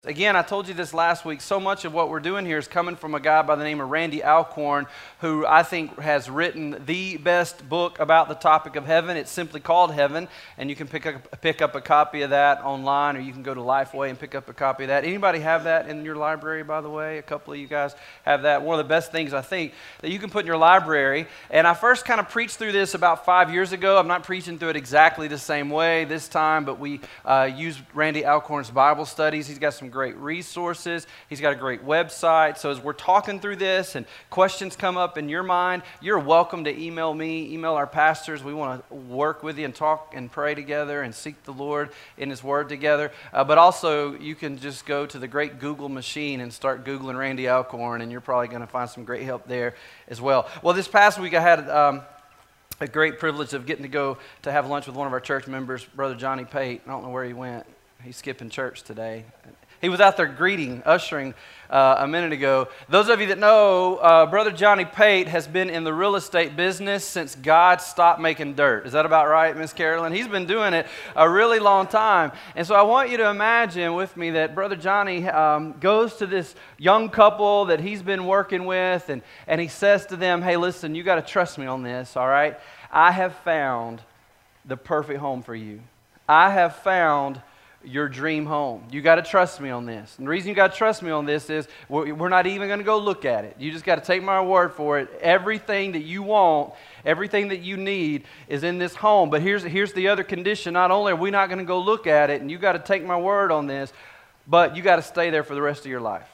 Again, I told you this last week, so much of what we're doing here is coming from a guy by the name of Randy Alcorn, who I think has written the best book about the topic of heaven. It's simply called Heaven, and you can pick up a copy of that online, or you can go to Lifeway and pick up a copy of that. Anybody have that in your library, by the way? A couple of you guys have that. One of the best things, I think, that you can put in your library. And I first kind of preached through this about 5 years ago. I'm not preaching through it exactly the same way this time, but we used Randy Alcorn's Bible studies. He's got some great resources. He's got a great website. So as we're talking through this and questions come up in your mind, you're welcome to email me, email our pastors. We want to work with you and talk and pray together and seek the Lord in His Word together. But also, you can just go to the great Google machine and start Googling Randy Alcorn, and you're probably going to find some great help there as well. Well, this past week I had a great privilege of getting to go to have lunch with one of our church members, Brother Johnny Pate. I don't know where he went. He's skipping church today. He was out there ushering a minute ago. Those of you that know, Brother Johnny Pate has been in the real estate business since God stopped making dirt. Is that about right, Miss Carolyn? He's been doing it a really long time. And so I want you to imagine with me that Brother Johnny goes to this young couple that he's been working with, and he says to them, hey, listen, you got to trust me on this, all right? I have found the perfect home for you. I have found your dream home. You got to trust me on this. And the reason you got to trust me on this is we're not even going to go look at it. You just got to take my word for it. Everything that you want, everything that you need is in this home. But here's the other condition. Not only are we not going to go look at it, and you got to take my word on this, but you got to stay there for the rest of your life.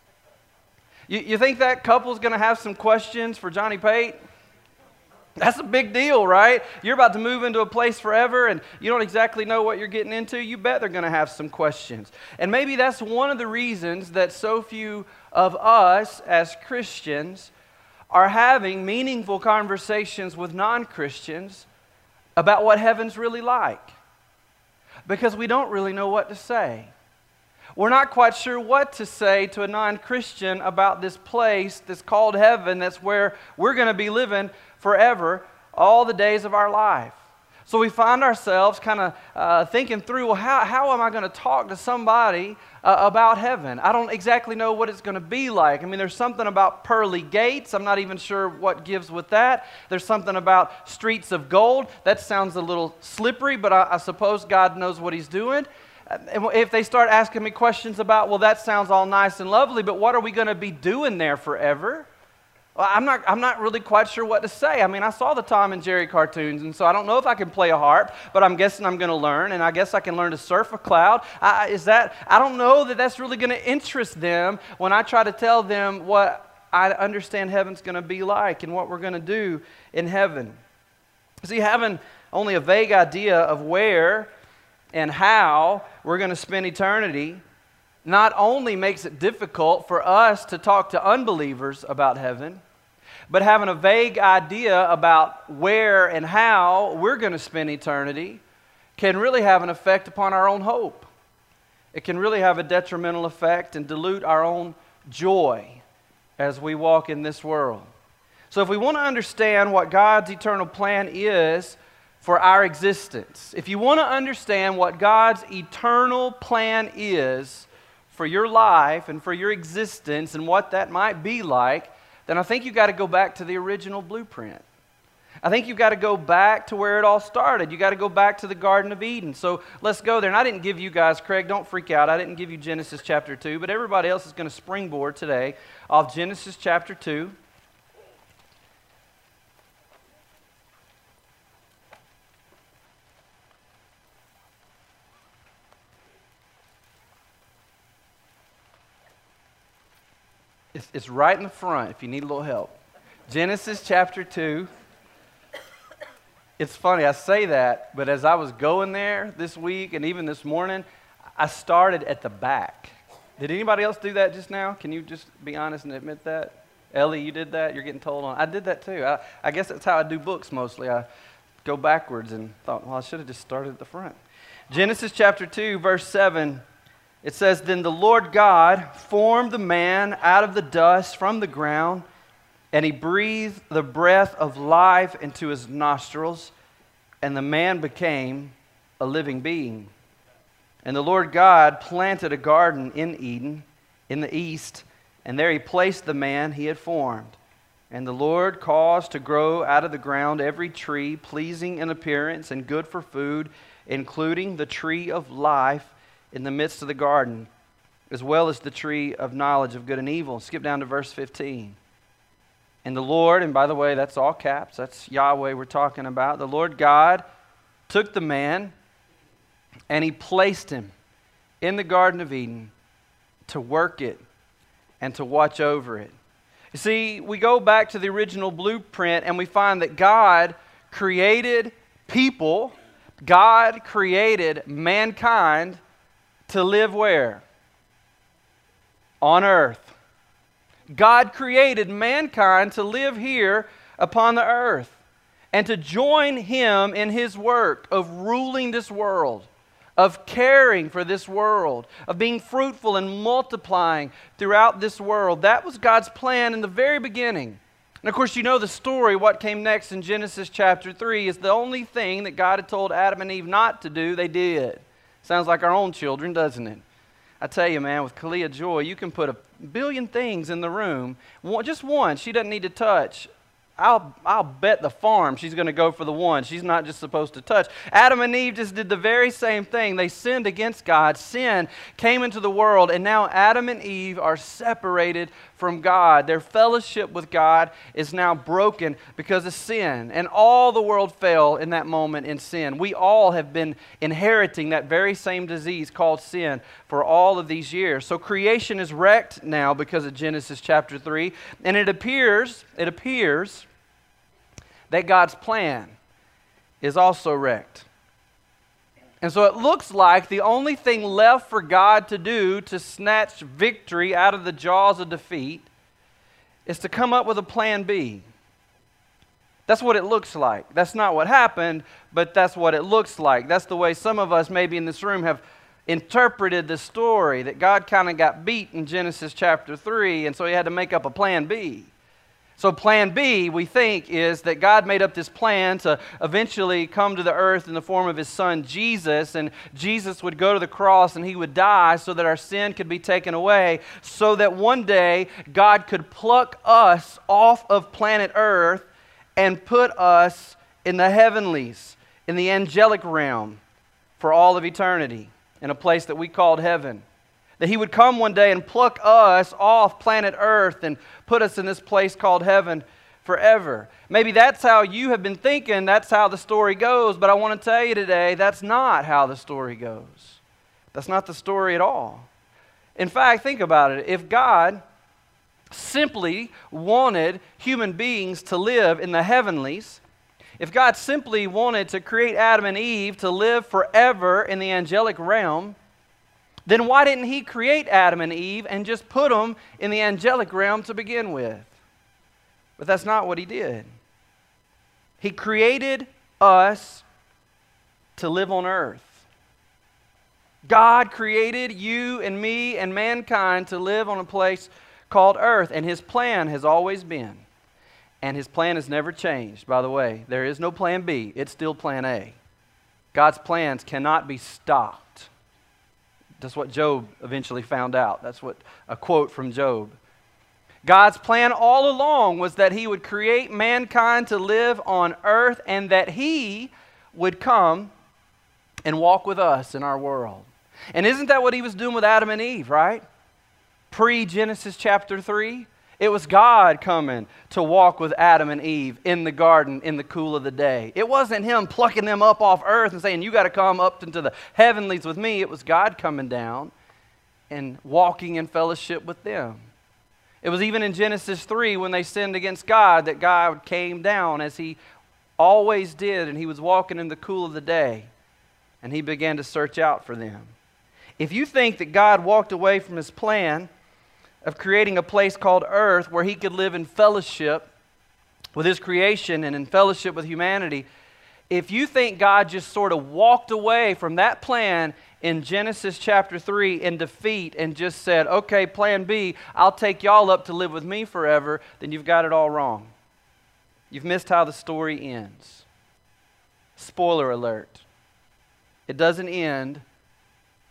You think that couple's going to have some questions for Johnny Pate? That's a big deal, right? You're about to move into a place forever and you don't exactly know what you're getting into. You bet they're going to have some questions. And maybe that's one of the reasons that so few of us as Christians are having meaningful conversations with non-Christians about what heaven's really like. Because we don't really know what to say. We're not quite sure what to say to a non-Christian about this place that's called heaven, that's where we're going to be living forever, all the days of our life. So we find ourselves kind of thinking through, well, how am I going to talk to somebody about heaven? I don't exactly know what it's going to be like. I mean, there's something about pearly gates. I'm not even sure what gives with that. There's something about streets of gold. That sounds a little slippery, but I suppose God knows what He's doing. And if they start asking me questions about, well, that sounds all nice and lovely, but what are we going to be doing there forever? Well, I'm not really quite sure what to say. I mean, I saw the Tom and Jerry cartoons, and so I don't know if I can play a harp, but I'm guessing I'm going to learn, and I guess I can learn to surf a cloud. I don't know that that's really going to interest them when I try to tell them what I understand heaven's going to be like and what we're going to do in heaven. See, having only a vague idea of where and how we're going to spend eternity not only makes it difficult for us to talk to unbelievers about heaven, but having a vague idea about where and how we're going to spend eternity can really have an effect upon our own hope. It can really have a detrimental effect and dilute our own joy as we walk in this world. So if we want to understand what God's eternal plan is for our existence, if you want to understand what God's eternal plan is for your life and for your existence and what that might be like, then I think you've got to go back to the original blueprint. I think you've got to go back to where it all started. You've got to go back to the Garden of Eden. So let's go there. And I didn't give you guys, Craig, don't freak out. I didn't give you Genesis chapter 2, but everybody else is going to springboard today off Genesis chapter 2. It's right in the front if you need a little help. Genesis chapter 2. It's funny, I say that, but as I was going there this week and even this morning, I started at the back. Did anybody else do that just now? Can you just be honest and admit that? Ellie, you did that? You're getting told on. I did that too. I guess that's how I do books mostly. I go backwards and thought, well, I should have just started at the front. Genesis chapter 2, verse 7. It says, Then the Lord God formed the man out of the dust from the ground, and He breathed the breath of life into his nostrils, and the man became a living being. And the Lord God planted a garden in Eden, in the east, and there he placed the man he had formed. And the Lord caused to grow out of the ground every tree pleasing in appearance and good for food, including the tree of life in the midst of the garden, as well as the tree of knowledge of good and evil. Skip down to verse 15. And the Lord, and by the way, that's all caps, that's Yahweh we're talking about. The Lord God took the man and he placed him in the Garden of Eden to work it and to watch over it. You see, we go back to the original blueprint and we find that God created people, God created mankind to live where? On earth. God created mankind to live here upon the earth and to join Him in His work of ruling this world, of caring for this world, of being fruitful and multiplying throughout this world. That was God's plan in the very beginning. And of course, you know the story. What came next in Genesis chapter 3 is the only thing that God had told Adam and Eve not to do, they did. Sounds like our own children, doesn't it? I tell you, man, with Kalia Joy, you can put a billion things in the room. Just one she doesn't need to touch. I'll bet the farm she's going to go for the one she's not just supposed to touch. Adam and Eve just did the very same thing. They sinned against God. Sin came into the world, and now Adam and Eve are separated from God. Their fellowship with God is now broken because of sin, and all the world fell in that moment in sin. We all have been inheriting that very same disease called sin for all of these years. So creation is wrecked now because of Genesis chapter 3, and it appears that God's plan is also wrecked. And so it looks like the only thing left for God to do to snatch victory out of the jaws of defeat is to come up with a plan B. That's what it looks like. That's not what happened, but that's what it looks like. That's the way some of us maybe in this room have interpreted the story, that God kind of got beat in Genesis chapter 3, and so He had to make up a plan B. So plan B, we think, is that God made up this plan to eventually come to the earth in the form of His Son Jesus, and Jesus would go to the cross and He would die so that our sin could be taken away, so that one day God could pluck us off of planet Earth and put us in the heavenlies, in the angelic realm, for all of eternity, in a place that we called heaven. That He would come one day and pluck us off planet Earth and put us in this place called heaven forever. Maybe that's how you have been thinking, that's how the story goes, but I want to tell you today, that's not how the story goes. That's not the story at all. In fact, think about it. If God simply wanted human beings to live in the heavenlies, if God simply wanted to create Adam and Eve to live forever in the angelic realm, then why didn't He create Adam and Eve and just put them in the angelic realm to begin with? But that's not what He did. He created us to live on earth. God created you and me and mankind to live on a place called earth, and His plan has always been, and His plan has never changed, by the way. There is no plan B. It's still plan A. God's plans cannot be stopped. That's what Job eventually found out. That's what a quote from Job. God's plan all along was that He would create mankind to live on earth and that He would come and walk with us in our world. And isn't that what He was doing with Adam and Eve, right? Pre-Genesis chapter 3. It was God coming to walk with Adam and Eve in the garden in the cool of the day. It wasn't Him plucking them up off earth and saying, you got to come up into the heavenlies with me. It was God coming down and walking in fellowship with them. It was even in Genesis 3 when they sinned against God that God came down as He always did, and He was walking in the cool of the day, and He began to search out for them. If you think that God walked away from His plan of creating a place called earth where He could live in fellowship with His creation and in fellowship with humanity, if you think God just sort of walked away from that plan in Genesis chapter 3 in defeat and just said, okay, plan B, I'll take y'all up to live with me forever, then you've got it all wrong. You've missed how the story ends. Spoiler alert. It doesn't end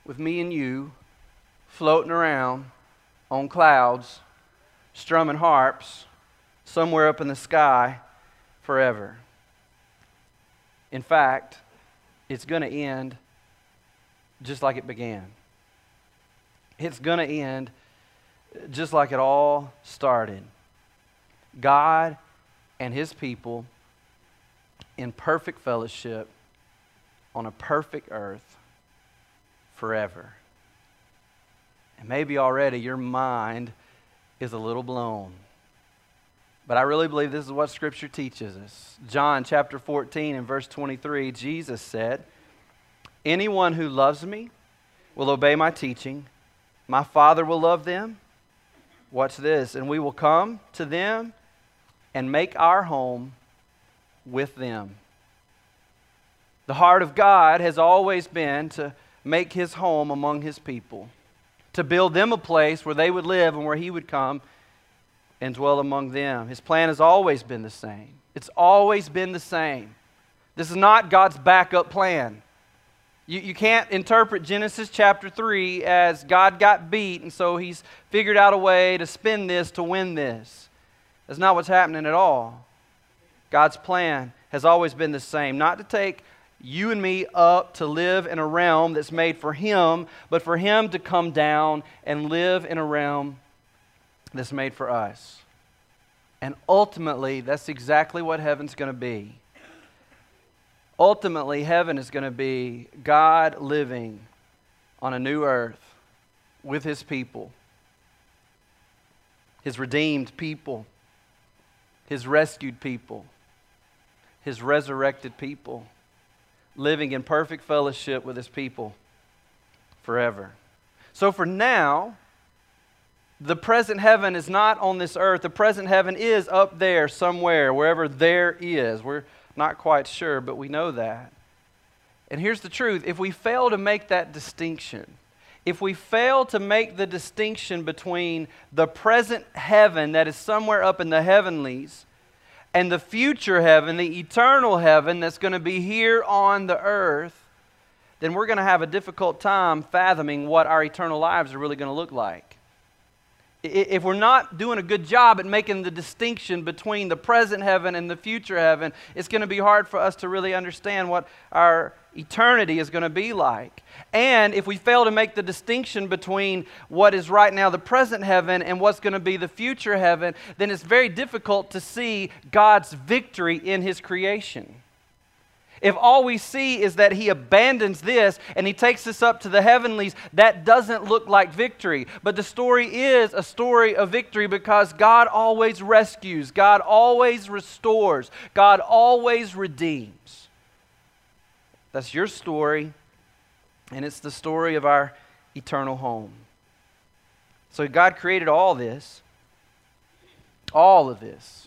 with me and you floating around on clouds, strumming harps somewhere up in the sky forever. In fact, it's going to end just like it began. It's going to end just like it all started. God and His people in perfect fellowship on a perfect earth forever. And maybe already your mind is a little blown. But I really believe this is what Scripture teaches us. John chapter 14 and verse 23, Jesus said, "Anyone who loves me will obey my teaching. My Father will love them." Watch this. "And we will come to them and make our home with them." The heart of God has always been to make His home among His people, to build them a place where they would live and where He would come and dwell among them. His plan has always been the same. It's always been the same. This is not God's backup plan. You can't interpret Genesis chapter 3 as God got beat and so He's figured out a way to spin this to win this. That's not what's happening at all. God's plan has always been the same. Not to take you and me up to live in a realm that's made for Him, but for Him to come down and live in a realm that's made for us. And ultimately, that's exactly what heaven's going to be. Ultimately, heaven is going to be God living on a new earth with His people, His redeemed people, His rescued people, His resurrected people, living in perfect fellowship with His people forever. So for now, the present heaven is not on this earth. The present heaven is up there somewhere, wherever there is. We're not quite sure, but we know that. And here's the truth. If we fail to make that distinction, if we fail to make the distinction between the present heaven that is somewhere up in the heavenlies and the future heaven, the eternal heaven that's going to be here on the earth, then we're going to have a difficult time fathoming what our eternal lives are really going to look like. If we're not doing a good job at making the distinction between the present heaven and the future heaven, it's going to be hard for us to really understand what our eternity is going to be like. And if we fail to make the distinction between what is right now the present heaven and what's going to be the future heaven, then it's very difficult to see God's victory in His creation. If all we see is that He abandons this and He takes us up to the heavenlies, that doesn't look like victory. But the story is a story of victory because God always rescues, God always restores, God always redeems. That's your story, and it's the story of our eternal home. So God created all this, all of this,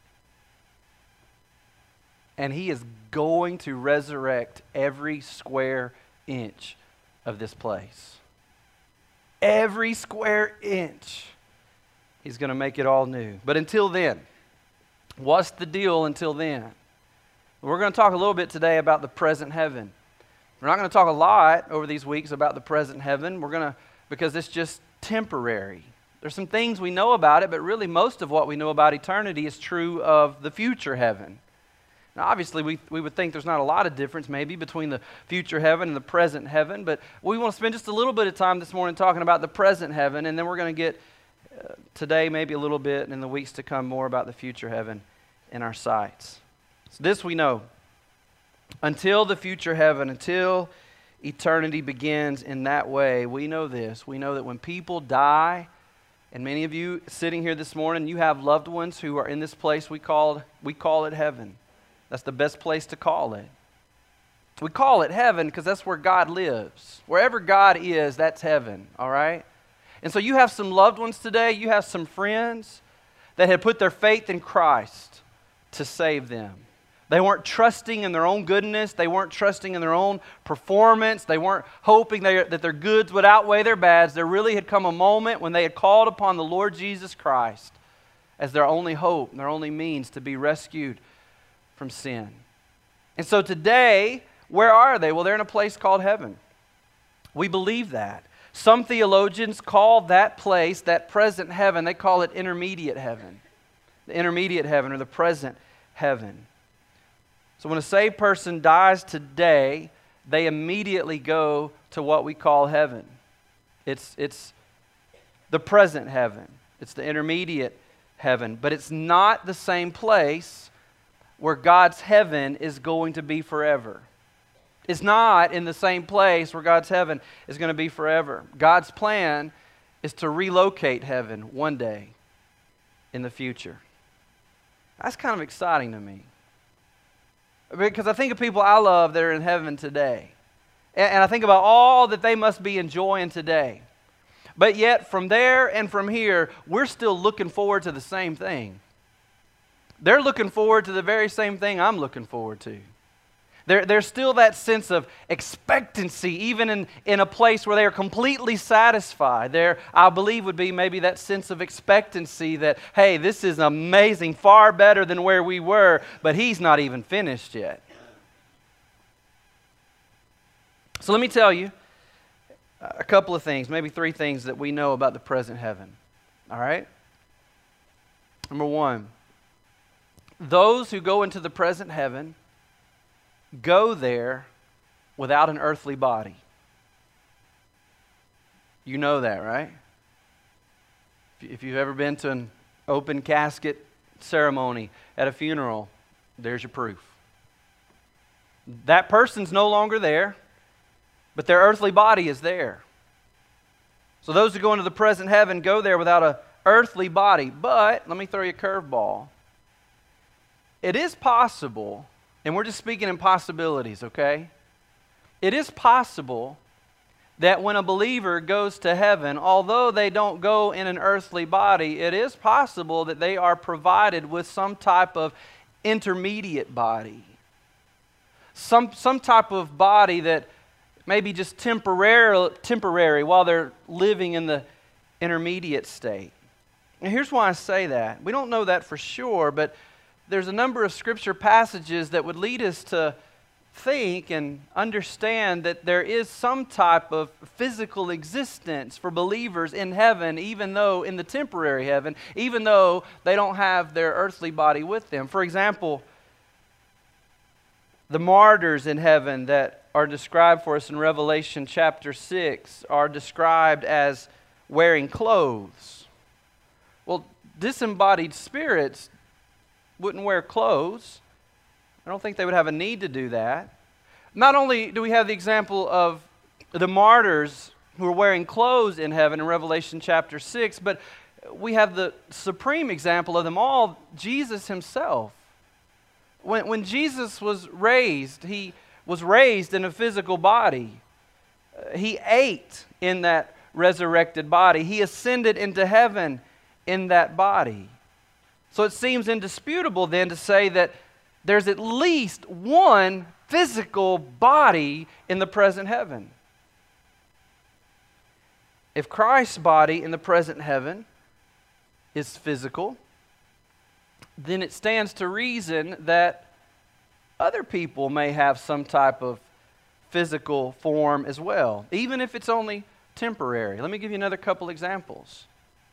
and He is going to resurrect every square inch of this place. Every square inch. He's going to make it all new. But until then, what's the deal until then? We're going to talk a little bit today about the present heaven. We're not going to talk a lot over these weeks about the present heaven. Because it's just temporary. There's some things we know about it, but really most of what we know about eternity is true of the future heaven. Now, obviously, we would think there's not a lot of difference maybe between the future heaven and the present heaven, but we want to spend just a little bit of time this morning talking about the present heaven, and then we're going to get today maybe a little bit, and in the weeks to come more about the future heaven in our sights. So this we know. Until the future heaven, until eternity begins in that way, we know this. We know that when people die, and many of you sitting here this morning, you have loved ones who are in this place we call it heaven. That's the best place to call it. We call it heaven because that's where God lives. Wherever God is, that's heaven, all right? And so you have some loved ones today, you have some friends that had put their faith in Christ to save them. They weren't trusting in their own goodness. They weren't trusting in their own performance. They weren't hoping that their goods would outweigh their bads. There really had come a moment when they had called upon the Lord Jesus Christ as their only hope and their only means to be rescued from sin. And so today, where are they? Well, they're in a place called heaven. We believe that. Some theologians call that place, that present heaven, they call it intermediate heaven. The intermediate heaven or the present heaven. So when a saved person dies today, they immediately go to what we call heaven. It's the present heaven. It's the intermediate heaven. But it's not the same place where God's heaven is going to be forever. It's not in the same place where God's heaven is going to be forever. God's plan is to relocate heaven one day in the future. That's kind of exciting to me. Because I think of people I love that are in heaven today. And I think about all that they must be enjoying today. But yet, from there and from here, we're still looking forward to the same thing. They're looking forward to the very same thing I'm looking forward to. There's still that sense of expectancy, even in a place where they are completely satisfied. There, I believe, would be maybe that sense of expectancy that, hey, this is amazing, far better than where we were, but He's not even finished yet. So let me tell you a couple of things, maybe 3 things that we know about the present heaven. All right? Number 1, those who go into the present heaven go there without an earthly body. You know that, right? If you've ever been to an open casket ceremony at a funeral, there's your proof. That person's no longer there, but their earthly body is there. So those who go into the present heaven go there without an earthly body. But, let me throw you a curveball. It is possible, and we're just speaking in possibilities, okay? It is possible that when a believer goes to heaven, although they don't go in an earthly body, it is possible that they are provided with some type of intermediate body. Some type of body that may be just temporary while they're living in the intermediate state. And here's why I say that. We don't know that for sure, but there's a number of scripture passages that would lead us to think and understand that there is some type of physical existence for believers in heaven, even though in the temporary heaven, even though they don't have their earthly body with them. For example, the martyrs in heaven that are described for us in Revelation chapter 6 are described as wearing clothes. Well, disembodied spirits wouldn't wear clothes. I don't think they would have a need to do that. Not only do we have the example of the martyrs who are wearing clothes in heaven in Revelation chapter 6, but we have the supreme example of them all, Jesus Himself. When Jesus was raised, He was raised in a physical body. He ate in that resurrected body. He ascended into heaven in that body. So it seems indisputable then to say that there's at least one physical body in the present heaven. If Christ's body in the present heaven is physical, then it stands to reason that other people may have some type of physical form as well, even if it's only temporary. Let me give you another couple examples.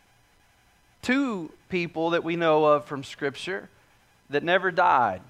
2 people that we know of from Scripture that never died.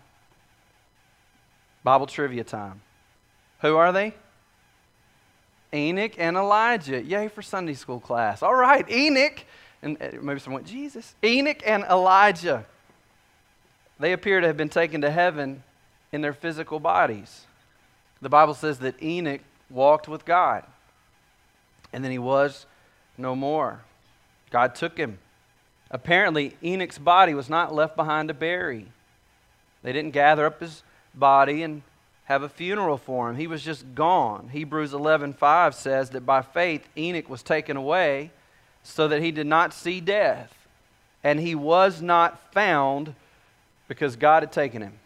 Bible trivia time. Who are they? Enoch and Elijah. Yay for Sunday school class. All right, Enoch. And maybe someone went, Jesus. Enoch and Elijah. They appear to have been taken to heaven in their physical bodies. The Bible says that Enoch walked with God. And then he was no more. God took him. Apparently, Enoch's body was not left behind to bury. They didn't gather up his body and have a funeral for him. He was just gone. Hebrews 11:5 says that by faith Enoch was taken away so that he did not see death. And he was not found because God had taken him.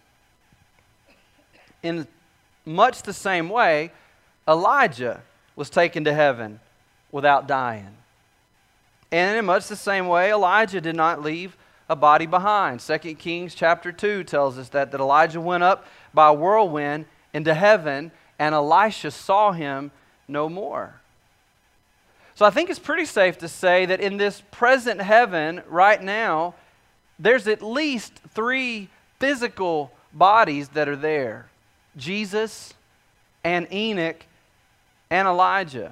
In much the same way, Elijah was taken to heaven without dying. And in much the same way, Elijah did not leave a body behind. 2 Kings chapter 2 tells us that Elijah went up by a whirlwind into heaven, and Elisha saw him no more. So I think it's pretty safe to say that in this present heaven right now, there's at least 3 physical bodies that are there: Jesus and Enoch and Elijah.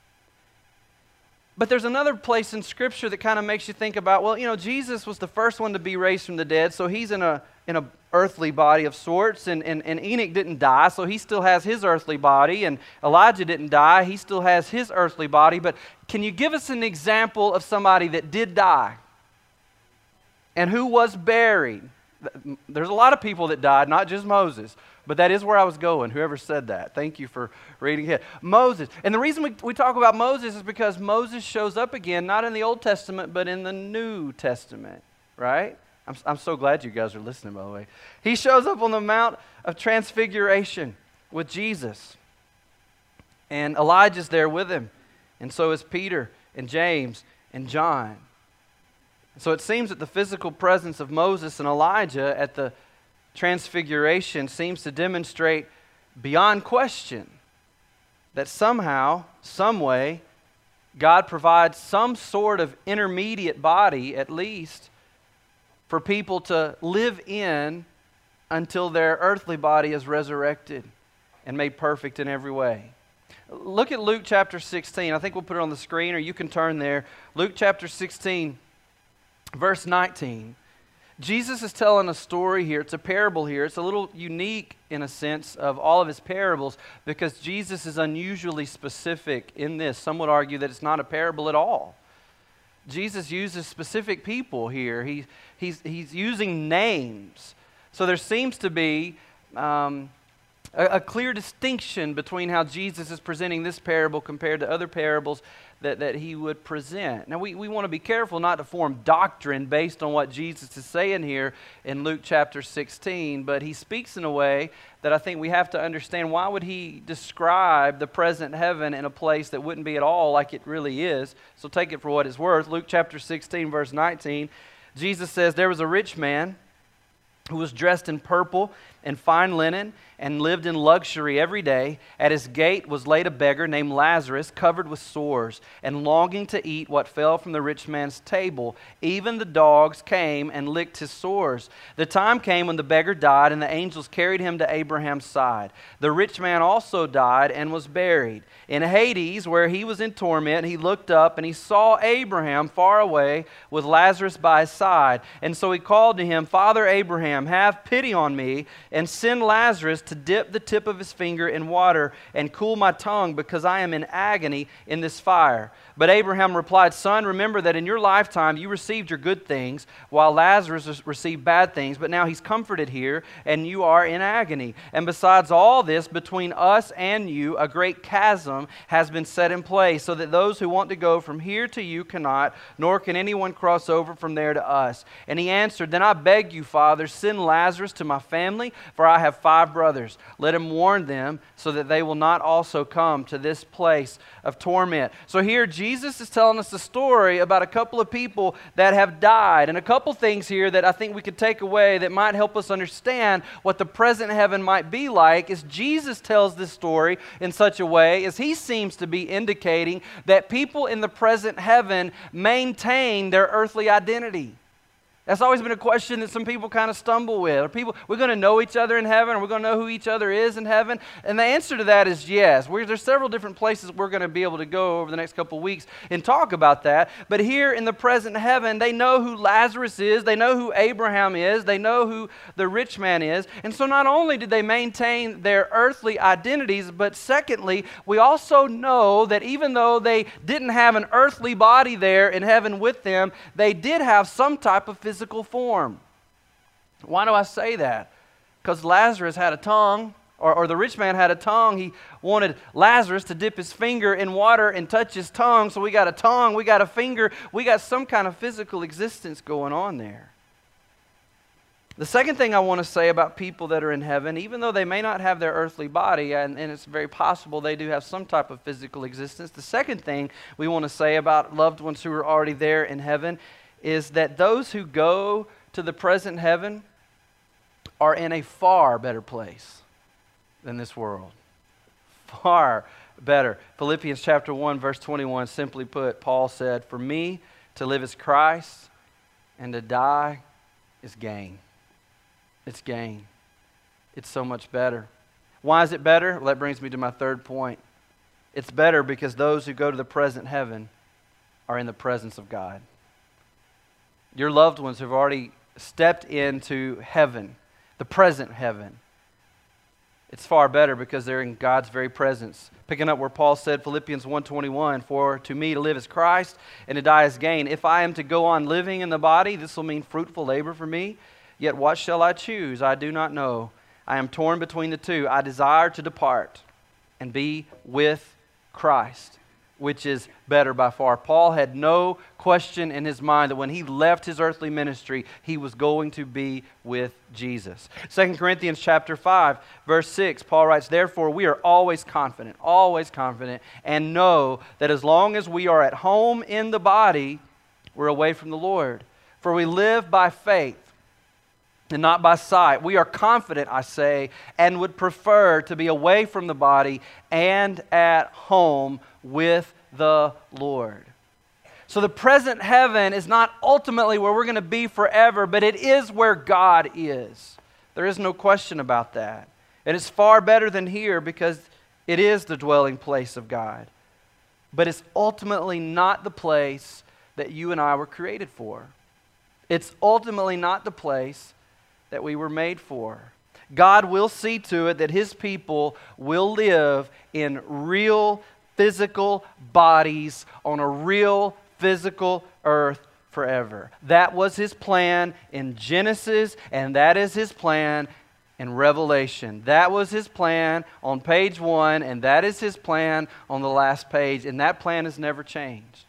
But there's another place in Scripture that kind of makes you think about, well, Jesus was the first one to be raised from the dead, so he's in a earthly body of sorts, and Enoch didn't die, so he still has his earthly body, and Elijah didn't die, he still has his earthly body. But can you give us an example of somebody that did die and who was buried? There's a lot of people that died, not just Moses. But that is where I was going, whoever said that. Thank you for reading ahead. Moses. And the reason we talk about Moses is because Moses shows up again, not in the Old Testament, but in the New Testament, right? I'm so glad you guys are listening, by the way. He shows up on the Mount of Transfiguration with Jesus. And Elijah's there with him. And so is Peter and James and John. So it seems that the physical presence of Moses and Elijah at the Transfiguration seems to demonstrate beyond question that somehow, some way, God provides some sort of intermediate body, at least, for people to live in until their earthly body is resurrected and made perfect in every way. Look at Luke chapter 16. I think we'll put it on the screen, or you can turn there. Luke chapter 16, verse 19. Jesus is telling a story here. It's a parable here. It's a little unique in a sense of all of his parables because Jesus is unusually specific in this. Some would argue that it's not a parable at all. Jesus uses specific people here. He's using names. So there seems to be a clear distinction between how Jesus is presenting this parable compared to other parables that he would present. Now we want to be careful not to form doctrine based on what Jesus is saying here in Luke chapter 16, but he speaks in a way that I think we have to understand. Why would he describe the present heaven in a place that wouldn't be at all like it really is? So take it for what it's worth. Luke chapter 16, verse 19, Jesus says, "There was a rich man who was dressed in purple and fine linen and lived in luxury every day. At his gate was laid a beggar named Lazarus, covered with sores, and longing to eat what fell from the rich man's table. Even the dogs came and licked his sores. The time came when the beggar died, and the angels carried him to Abraham's side. The rich man also died and was buried. In Hades, where he was in torment, he looked up and he saw Abraham far away with Lazarus by his side. And so he called to him, 'Father Abraham, have pity on me, and send Lazarus to dip the tip of his finger in water and cool my tongue, because I am in agony in this fire.' But Abraham replied, 'Son, remember that in your lifetime you received your good things, while Lazarus received bad things. But now he's comforted here, and you are in agony. And besides all this, between us and you a great chasm has been set in place, so that those who want to go from here to you cannot, nor can anyone cross over from there to us.' And he answered, 'Then I beg you, Father, send Lazarus to my family, for I have 5 brothers. Let him warn them, so that they will not also come to this place of torment.'" So here Jesus is telling us a story about a couple of people that have died. And a couple things here that I think we could take away that might help us understand what the present heaven might be like is Jesus tells this story in such a way as he seems to be indicating that people in the present heaven maintain their earthly identity. That's always been a question that some people kind of stumble with. Are we're going to know each other in heaven? Are we going to know who each other is in heaven? And the answer to that is yes. There's several different places we're going to be able to go over the next couple of weeks and talk about that. But here in the present heaven, they know who Lazarus is. They know who Abraham is. They know who the rich man is. And so not only did they maintain their earthly identities, but secondly, we also know that even though they didn't have an earthly body there in heaven with them, they did have some type of physical form. Why do I say that? Because Lazarus had a tongue, or the rich man had a tongue. He wanted Lazarus to dip his finger in water and touch his tongue. So we got a tongue, we got a finger, we got some kind of physical existence going on there. The second thing I want to say about people that are in heaven, even though they may not have their earthly body, and it's very possible they do have some type of physical existence, the second thing we want to say about loved ones who are already there in heaven is that those who go to the present heaven are in a far better place than this world. Far better. Philippians chapter 1, verse 21, simply put, Paul said, "For me to live is Christ, and to die is gain." It's gain. It's so much better. Why is it better? Well, that brings me to my third point. It's better because those who go to the present heaven are in the presence of God. Your loved ones have already stepped into heaven, the present heaven. It's far better because they're in God's very presence. Picking up where Paul said, Philippians 1:21, "For to me to live is Christ, and to die is gain. If I am to go on living in the body, this will mean fruitful labor for me. Yet what shall I choose? I do not know. I am torn between the two. I desire to depart and be with Christ, which is better by far." Paul had no question in his mind that when he left his earthly ministry, he was going to be with Jesus. 2 Corinthians chapter 5, verse 6, Paul writes, "Therefore we are always confident, and know that as long as we are at home in the body, we're away from the Lord. For we live by faith and not by sight. We are confident, I say, and would prefer to be away from the body and at home with the Lord." So the present heaven is not ultimately where we're going to be forever, but it is where God is. There is no question about that. It is far better than here because it is the dwelling place of God. But it's ultimately not the place that you and I were created for. It's ultimately not the place that we were made for. God will see to it that His people will live in real physical bodies on a real physical earth forever. That was His plan in Genesis, and that is His plan in Revelation. That was His plan on page 1, and that is His plan on the last page, and that plan has never changed.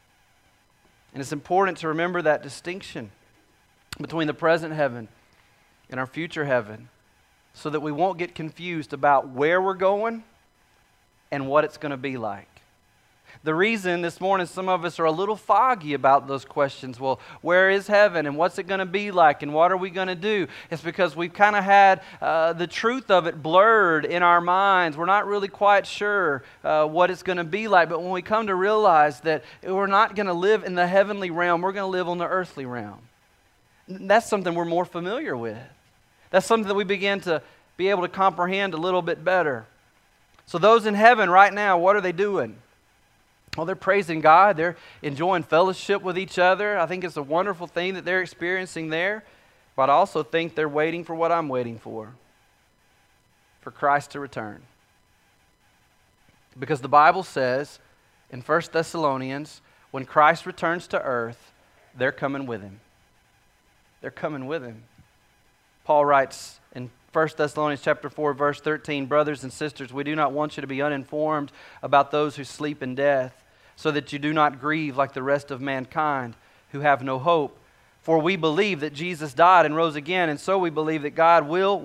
And it's important to remember that distinction between the present heaven and our future heaven, so that we won't get confused about where we're going and what it's going to be like. The reason this morning some of us are a little foggy about those questions, well, where is heaven and what's it going to be like and what are we going to do? It's because we've kind of had the truth of it blurred in our minds. We're not really quite sure what it's going to be like, but when we come to realize that we're not going to live in the heavenly realm, we're going to live on the earthly realm. That's something we're more familiar with. That's something that we begin to be able to comprehend a little bit better. So those in heaven right now, what are they doing? Well, they're praising God. They're enjoying fellowship with each other. I think it's a wonderful thing that they're experiencing there. But I also think they're waiting for what I'm waiting for Christ to return. Because the Bible says in 1 Thessalonians, when Christ returns to earth, they're coming with Him. They're coming with Him. Paul writes in 1 Thessalonians chapter 4, verse 13, "Brothers and sisters, we do not want you to be uninformed about those who sleep in death, so that you do not grieve like the rest of mankind who have no hope. For we believe that Jesus died and rose again, and so we believe that God will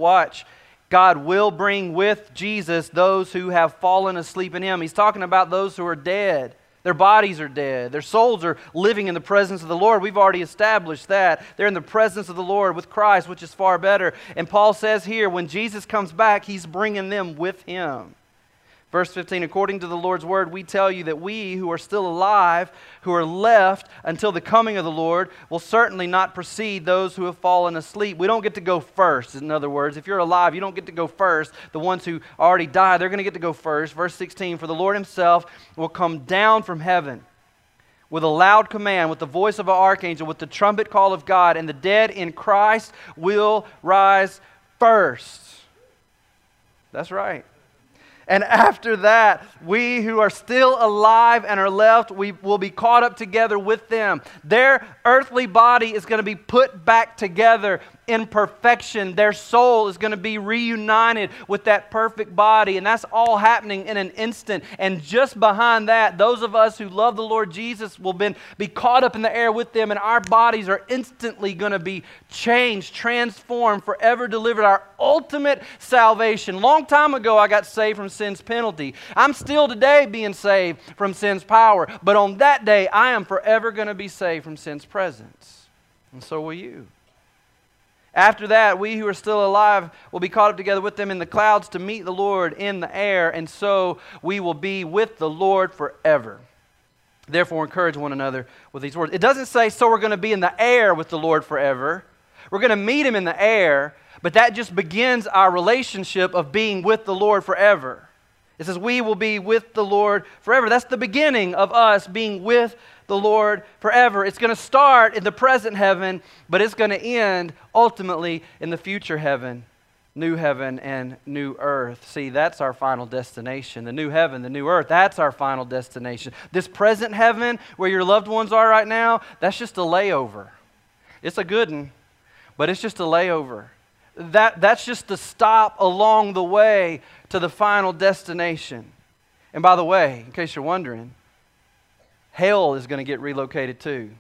bring with Jesus those who have fallen asleep in Him." He's talking about those who are dead. Their bodies are dead. Their souls are living in the presence of the Lord. We've already established that. They're in the presence of the Lord with Christ, which is far better. And Paul says here, when Jesus comes back, He's bringing them with Him. Verse 15, "According to the Lord's word, we tell you that we who are still alive, who are left until the coming of the Lord, will certainly not precede those who have fallen asleep." We don't get to go first. In other words, if you're alive, you don't get to go first. The ones who already died, they're going to get to go first. Verse 16, "For the Lord Himself will come down from heaven with a loud command, with the voice of an archangel, with the trumpet call of God, and the dead in Christ will rise first." That's right. "And after that, we who are still alive and are left, we will be caught up together with them." Their earthly body is going to be put back together in perfection. Their soul is going to be reunited with that perfect body, and that's all happening in an instant. And just behind that, those of us who love the Lord Jesus will be caught up in the air with them, and our bodies are instantly going to be changed, transformed, forever delivered. Our ultimate salvation. Long time ago, I got saved from sin's penalty. I'm still today being saved from sin's power, but on that day, I am forever going to be saved from sin's presence. And so will you. After that, we who are still alive will be caught up together with them in the clouds to meet the Lord in the air, and so we will be with the Lord forever. Therefore, encourage one another with these words. It doesn't say, so we're going to be in the air with the Lord forever. We're going to meet Him in the air, but that just begins our relationship of being with the Lord forever. It says we will be with the Lord forever. That's the beginning of us being with the Lord forever. It's going to start in the present heaven, but it's going to end ultimately in the future heaven and new earth. See, that's our final destination. The new heaven, the new earth, that's our final destination. This present heaven where your loved ones are right now, that's just a layover. It's a good one, but it's just a layover. That's just the stop along the way to the final destination. And by the way, in case you're wondering, hell is going to get relocated too.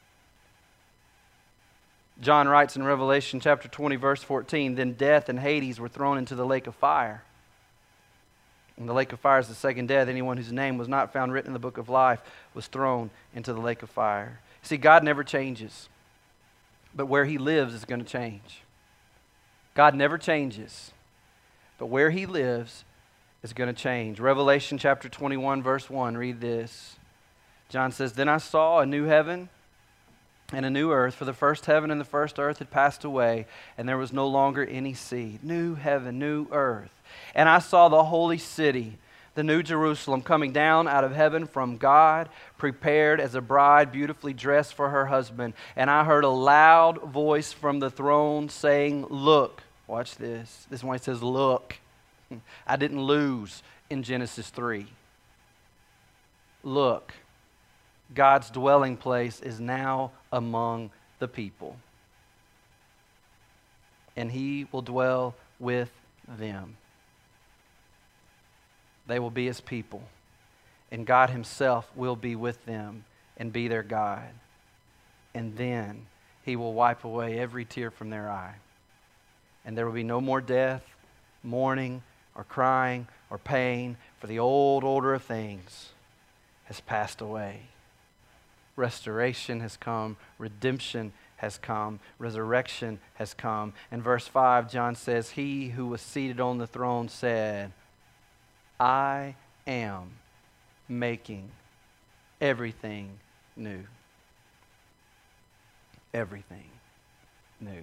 John writes in Revelation chapter 20, verse 14, then death and Hades were thrown into the lake of fire. And the lake of fire is the second death. Anyone whose name was not found written in the book of life was thrown into the lake of fire. See, God never changes, but where He lives is going to change. God never changes, but where He lives is going to change. Revelation chapter 21, verse 1, read this. John says, then I saw a new heaven and a new earth, for the first heaven and the first earth had passed away, and there was no longer any sea. New heaven, new earth. And I saw the holy city, the new Jerusalem, coming down out of heaven from God, prepared as a bride beautifully dressed for her husband. And I heard a loud voice from the throne saying, look, watch this. This is why it says, look. I didn't lose in Genesis 3. Look, God's dwelling place is now among the people, and He will dwell with them. They will be His people, and God Himself will be with them and be their God. And then He will wipe away every tear from their eye. And there will be no more death, mourning, or crying, or pain, for the old order of things has passed away. Restoration has come, redemption has come, resurrection has come. In verse 5, John says, He who was seated on the throne said, I am making everything new. Everything new.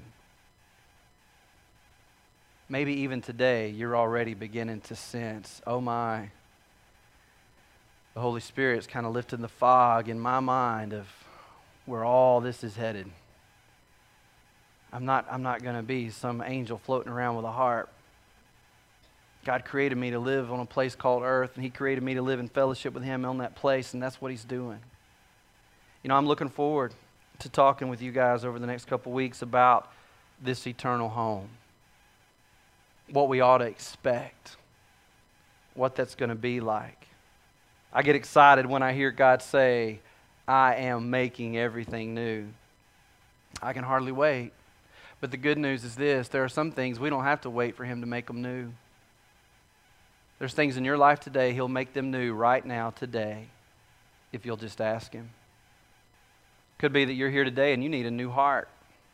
Maybe even today you're already beginning to sense, oh my, the Holy Spirit's kind of lifting the fog in my mind of where all this is headed. I'm not going to be some angel floating around with a harp. God created me to live on a place called earth, and He created me to live in fellowship with Him on that place, and that's what He's doing. You know, I'm looking forward to talking with you guys over the next couple weeks about this eternal home. What we ought to expect. What that's going to be like. I get excited when I hear God say, I am making everything new. I can hardly wait. But the good news is this, there are some things we don't have to wait for Him to make them new. There's things in your life today, He'll make them new right now, today, if you'll just ask Him. Could be that you're here today and you need a new heart.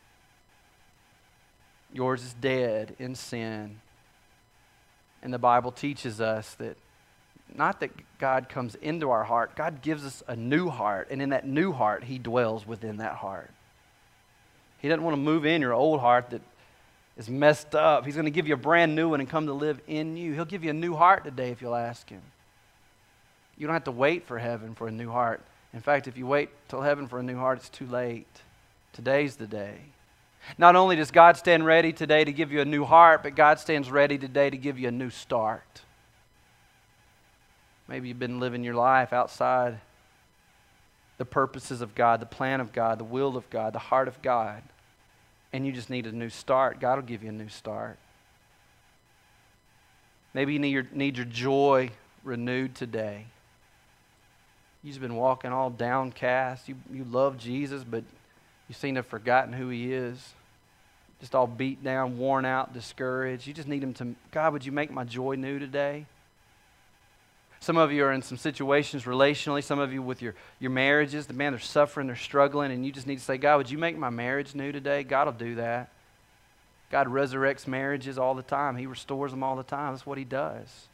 Yours is dead in sin. And the Bible teaches us that not that God comes into our heart, God gives us a new heart, and in that new heart, He dwells within that heart. He doesn't want to move in your old heart that is messed up. He's going to give you a brand new one and come to live in you. He'll give you a new heart today if you'll ask Him. You don't have to wait for heaven for a new heart. In fact, if you wait till heaven for a new heart, it's too late. Today's the day. Not only does God stand ready today to give you a new heart, but God stands ready today to give you a new start. Maybe you've been living your life outside the purposes of God, the plan of God, the will of God, the heart of God, and you just need a new start. God will give you a new start. Maybe you need your joy renewed today. You've been walking all downcast. You love Jesus, but you seem to have forgotten who He is. Just all beat down, worn out, discouraged. You just need Him to, God, would you make my joy new today? Some of you are in some situations relationally. Some of you with your marriages. The man, they're suffering, they're struggling, and you just need to say, God, would you make my marriage new today? God will do that. God resurrects marriages all the time. He restores them all the time. That's what He does.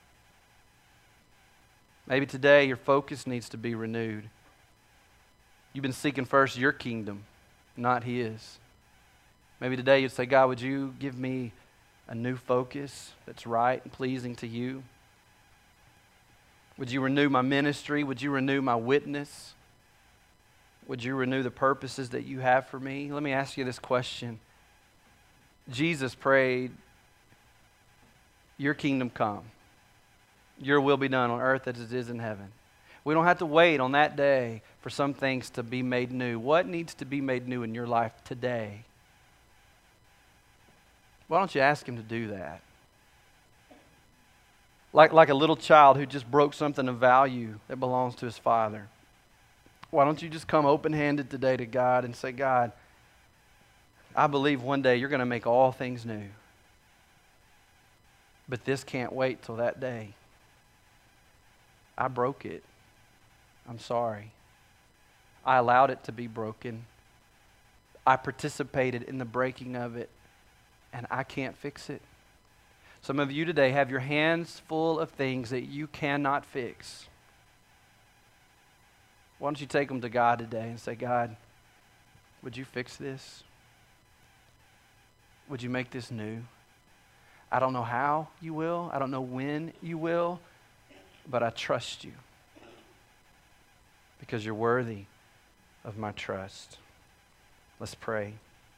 Maybe today your focus needs to be renewed. You've been seeking first your kingdom, not His. Maybe today you'd say, God, would you give me a new focus that's right and pleasing to you? Would you renew my ministry? Would you renew my witness? Would you renew the purposes that you have for me? Let me ask you this question. Jesus prayed, your kingdom come. Your will be done on earth as it is in heaven. We don't have to wait on that day for some things to be made new. What needs to be made new in your life today? Why don't you ask Him to do that? Like a little child who just broke something of value that belongs to his father. Why don't you just come open-handed today to God and say, God, I believe one day you're going to make all things new. But this can't wait till that day. I broke it. I'm sorry. I allowed it to be broken. I participated in the breaking of it, and I can't fix it. Some of you today have your hands full of things that you cannot fix. Why don't you take them to God today and say, God, would you fix this? Would you make this new? I don't know how you will. I don't know when you will, but I trust you because you're worthy of my trust. Let's pray.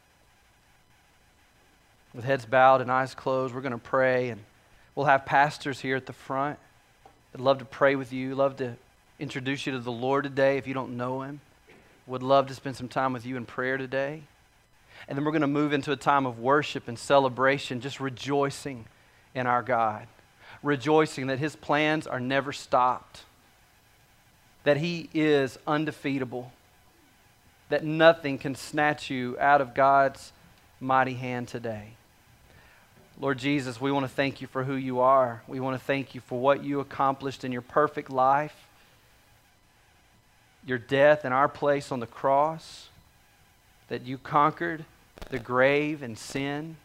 With heads bowed and eyes closed, we're going to pray, and we'll have pastors here at the front. I'd love to pray with you, love to introduce you to the Lord today if you don't know Him. Would love to spend some time with you in prayer today. And then we're going to move into a time of worship and celebration, just rejoicing in our God. Rejoicing that His plans are never stopped. That He is undefeatable. That nothing can snatch you out of God's mighty hand today. Lord Jesus, we want to thank you for who you are. We want to thank you for what you accomplished in your perfect life, your death in our place on the cross, that you conquered the grave and sin.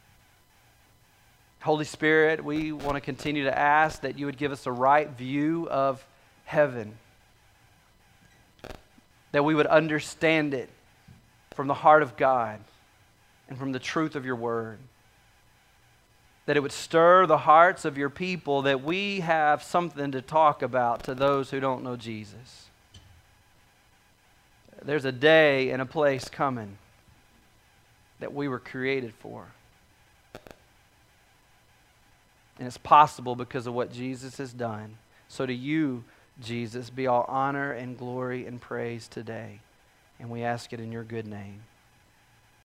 Holy Spirit, we want to continue to ask that you would give us a right view of heaven, that we would understand it from the heart of God and from the truth of your word. That it would stir the hearts of your people, that we have something to talk about to those who don't know Jesus. There's a day and a place coming that we were created for. And it's possible because of what Jesus has done. So to you, Jesus, be all honor and glory and praise today. And we ask it in your good name.